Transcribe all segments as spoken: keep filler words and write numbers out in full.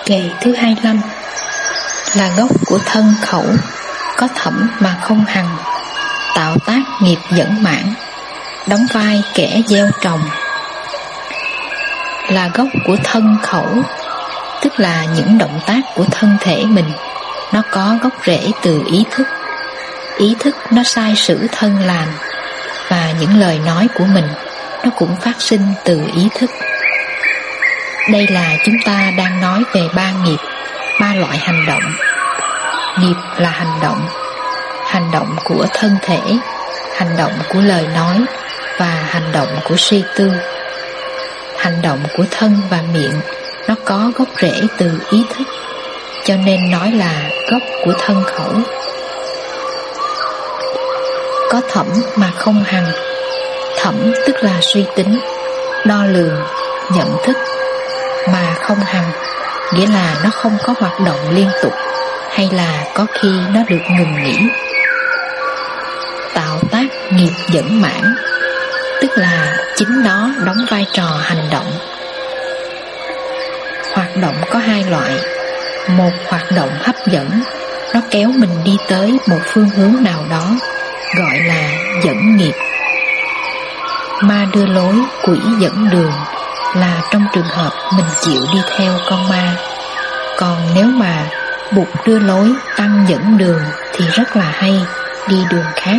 Ngày thứ hai mươi lăm. Là gốc của thân khẩu, có thẩm mà không hằng, tạo tác nghiệp dẫn mãn, đóng vai kẻ gieo trồng. Là gốc của thân khẩu, tức là những động tác của thân thể mình, nó có gốc rễ từ ý thức. Ý thức nó sai sử thân làm, và những lời nói của mình nó cũng phát sinh từ ý thức. Đây là chúng ta đang nói về ba nghiệp, ba loại hành động. Nghiệp là hành động, hành động của thân thể, hành động của lời nói và hành động của suy tư. Hành động của thân và miệng nó có gốc rễ từ ý thức, cho nên nói là gốc của thân khẩu. Có thẩm mà không hằng. Thẩm tức là suy tính, đo lường, nhận thức, mà không hằng nghĩa là nó không có hoạt động liên tục, hay là có khi nó được ngừng nghỉ. Tạo tác nghiệp dẫn mãn, tức là chính nó đóng vai trò hành động. Hoạt động có hai loại. Một hoạt động hấp dẫn, nó kéo mình đi tới một phương hướng nào đó, gọi là dẫn nghiệp. Ma đưa lối, quỷ dẫn đường là trong trường hợp mình chịu đi theo con ma. Còn nếu mà Bụt đưa lối, Tăng dẫn đường thì rất là hay, đi đường khác.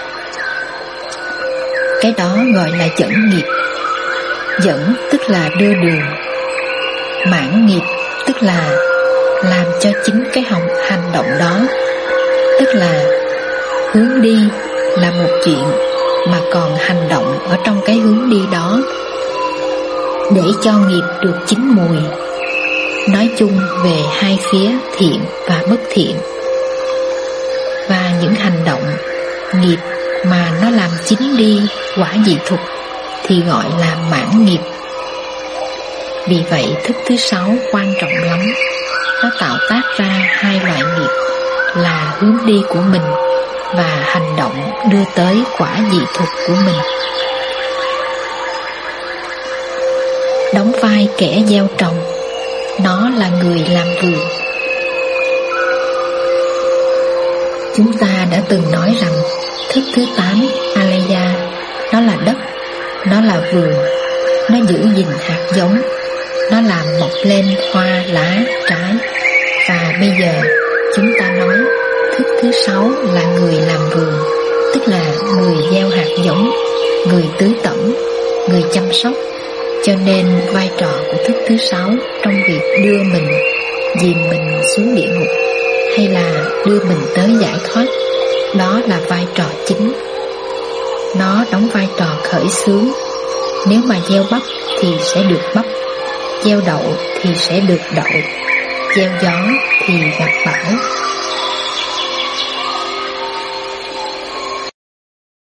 Cái đó gọi là dẫn nghiệp. Dẫn tức là đưa đường. Mãn nghiệp tức là làm cho chính cái hành động đó. Tức là hướng đi là một chuyện, mà còn hành động ở trong cái hướng đi đó, để cho nghiệp được chín mùi. Nói chung về hai phía thiện và bất thiện. Và những hành động, nghiệp mà nó làm chín đi quả dị thục thì gọi là mãn nghiệp. Vì vậy thức thứ sáu quan trọng lắm. Nó tạo tác ra hai loại nghiệp là hướng đi của mình và hành động đưa tới quả dị thục của mình. Đóng vai kẻ gieo trồng, nó là người làm vườn. Chúng ta đã từng nói rằng thức thứ tám Alaya, nó là đất, nó là vườn, nó giữ gìn hạt giống, nó làm mọc lên hoa, lá, trái. Và bây giờ chúng ta nói thức thứ sáu là người làm vườn, tức là người gieo hạt giống, người tưới tẩm, người chăm sóc. Cho nên vai trò của thức thứ sáu trong việc đưa mình, dìm mình xuống địa ngục, hay là đưa mình tới giải thoát, đó là vai trò chính. Nó đóng vai trò khởi xướng. Nếu mà gieo bắp thì sẽ được bắp, gieo đậu thì sẽ được đậu, gieo gió thì gặp bão.